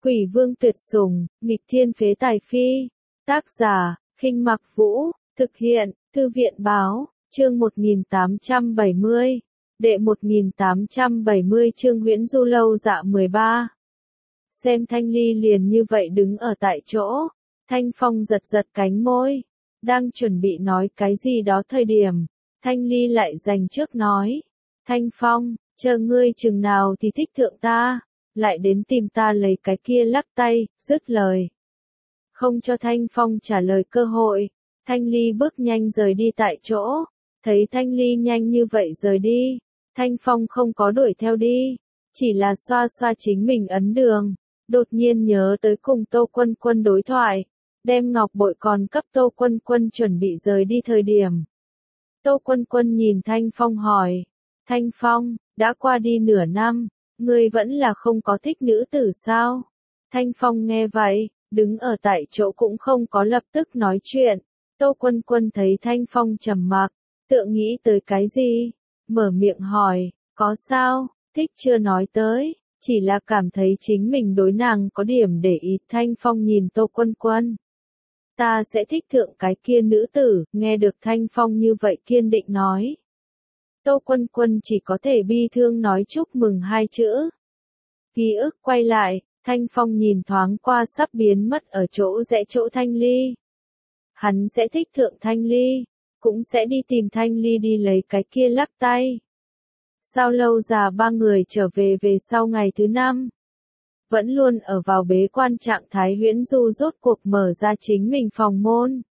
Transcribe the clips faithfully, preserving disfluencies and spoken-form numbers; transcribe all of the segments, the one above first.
Quỷ vương tuyệt sủng, nghịch thiên phế tài phi. Tác giả, Khinh Mặc Vũ, thực hiện, Thư viện báo, chương một nghìn tám trăm bảy mươi. Đệ một nghìn tám trăm bảy mươi chương Huyễn Du lâu dạ mười ba. Xem Thanh Ly liền như vậy đứng ở tại chỗ, Thanh Phong giật giật cánh môi, đang chuẩn bị nói cái gì đó thời điểm, Thanh Ly lại giành trước nói, Thanh Phong, chờ ngươi chừng nào thì thích thượng ta, lại đến tìm ta lấy cái kia lắc tay, dứt lời. Không cho Thanh Phong trả lời cơ hội, Thanh Ly bước nhanh rời đi tại chỗ, thấy Thanh Ly nhanh như vậy rời đi, Thanh Phong không có đuổi theo đi, chỉ là xoa xoa chính mình ấn đường, đột nhiên nhớ tới cùng Tô Quân Quân đối thoại, đem ngọc bội còn cấp Tô Quân Quân chuẩn bị rời đi thời điểm. Tô Quân Quân nhìn Thanh Phong hỏi, Thanh Phong, đã qua đi nửa năm, ngươi vẫn là không có thích nữ tử sao? Thanh Phong nghe vậy, đứng ở tại chỗ cũng không có lập tức nói chuyện. Tô Quân Quân thấy Thanh Phong trầm mặc, tựa nghĩ tới cái gì, mở miệng hỏi, có sao, thích chưa nói tới, chỉ là cảm thấy chính mình đối nàng có điểm để ý. Thanh Phong nhìn Tô Quân Quân, ta sẽ thích thượng cái kia nữ tử, nghe được Thanh Phong như vậy kiên định nói. Tô Quân Quân chỉ có thể bi thương nói chúc mừng hai chữ. Ký ức quay lại, Thanh Phong nhìn thoáng qua sắp biến mất ở chỗ rẽ chỗ Thanh Ly. Hắn sẽ thích thượng Thanh Ly, cũng sẽ đi tìm Thanh Ly đi lấy cái kia lắc tay. Sao lâu già ba người trở về về sau ngày thứ năm. Vẫn luôn ở vào bế quan trạng thái Huyễn Du rốt cuộc mở ra chính mình phòng môn.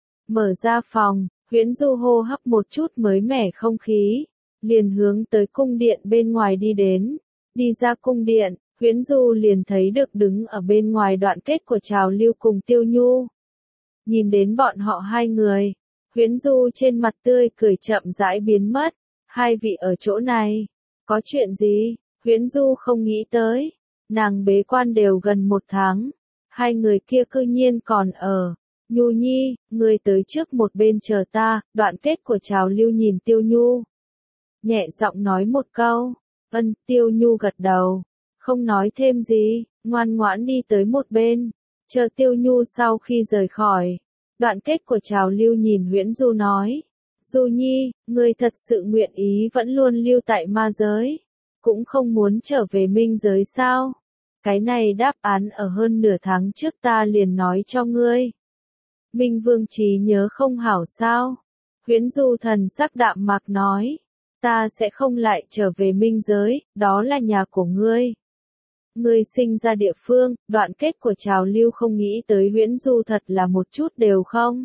Mở ra phòng, Huyễn Du hô hấp một chút mới mẻ không khí, liền hướng tới cung điện bên ngoài đi đến. Đi ra cung điện, Huyễn Du liền thấy được đứng ở bên ngoài Đoạn Kết của Trào Lưu cùng Tiêu Nhu. Nhìn đến bọn họ hai người, Huyễn Du trên mặt tươi cười chậm rãi biến mất. Hai vị ở chỗ này, có chuyện gì? Huyễn Du không nghĩ tới, nàng bế quan đều gần một tháng, hai người kia cư nhiên còn ở. Nhu Nhi, ngươi tới trước một bên chờ ta. Đoạn Kết của Trào Lưu nhìn Tiêu Nhu, nhẹ giọng nói một câu. Ân. Tiêu Nhu gật đầu, không nói thêm gì, ngoan ngoãn đi tới một bên, chờ Tiêu Nhu sau khi rời khỏi. Đoạn Kết của Trào Lưu nhìn Huyễn Du nói, Du Nhi, ngươi thật sự nguyện ý vẫn luôn lưu tại ma giới, cũng không muốn trở về minh giới sao? Cái này đáp án ở hơn nửa tháng trước ta liền nói cho ngươi. Minh Vương trí nhớ không hảo sao? Huyễn Du thần sắc đạm mạc nói, ta sẽ không lại trở về minh giới, đó là nhà của ngươi. Ngươi sinh ra địa phương. Đoạn Kết của Trào Lưu không nghĩ tới Huyễn Du thật là một chút đều không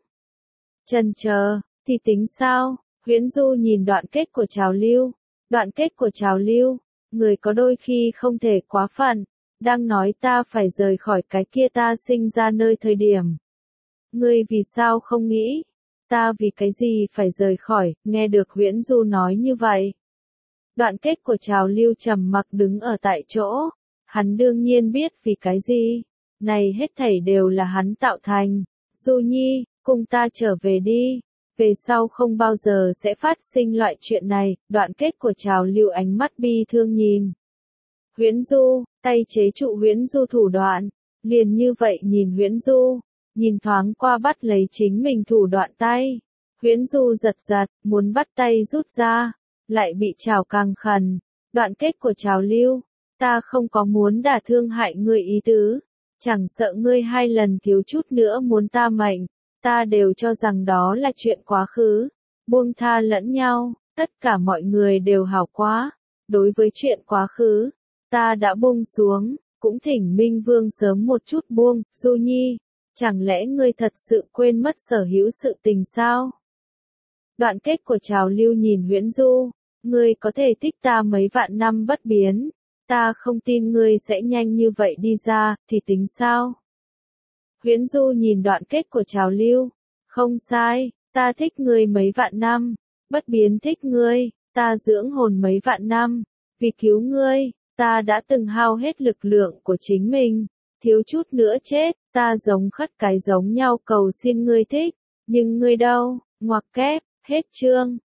chần chờ, thì tính sao? Huyễn Du nhìn Đoạn Kết của Trào Lưu. Đoạn Kết của Trào Lưu, người có đôi khi không thể quá phận, đang nói ta phải rời khỏi cái kia ta sinh ra nơi thời điểm. Ngươi vì sao không nghĩ? Ta vì cái gì phải rời khỏi? Nghe được Huyễn Du nói như vậy, Đoạn Kết của Trào Lưu trầm mặc đứng ở tại chỗ. Hắn đương nhiên biết vì cái gì. Này hết thảy đều là hắn tạo thành. Du Nhi, cùng ta trở về đi. Về sau không bao giờ sẽ phát sinh loại chuyện này. Đoạn Kết của Trào Lưu ánh mắt bi thương nhìn Huyễn Du, tay chế trụ Huyễn Du thủ đoạn, liền như vậy nhìn Huyễn Du, nhìn thoáng qua bắt lấy chính mình thủ đoạn tay. Huyễn Du giật giật, muốn bắt tay rút ra, lại bị trào càng khẩn. Đoạn Kết của Trào Lưu, ta không có muốn đả thương hại ngươi ý tứ, chẳng sợ ngươi hai lần thiếu chút nữa muốn ta mệnh, ta đều cho rằng đó là chuyện quá khứ, buông tha lẫn nhau, tất cả mọi người đều hảo quá. Đối với chuyện quá khứ, ta đã buông xuống, cũng thỉnh Minh Vương sớm một chút buông. Du Nhi, chẳng lẽ ngươi thật sự quên mất sở hữu sự tình sao? Đoạn Kết của Trào Lưu nhìn Huyễn Du, ngươi có thể thích ta mấy vạn năm bất biến, ta không tin ngươi sẽ nhanh như vậy đi ra, thì tính sao? Huyễn Du nhìn Đoạn Kết của Trào Lưu, không sai, ta thích ngươi mấy vạn năm, bất biến thích ngươi, ta dưỡng hồn mấy vạn năm, vì cứu ngươi, ta đã từng hao hết lực lượng của chính mình, thiếu chút nữa chết, ta giống khất cái giống nhau cầu xin ngươi thích, nhưng ngươi đâu? Ngoặc kép, hết chương.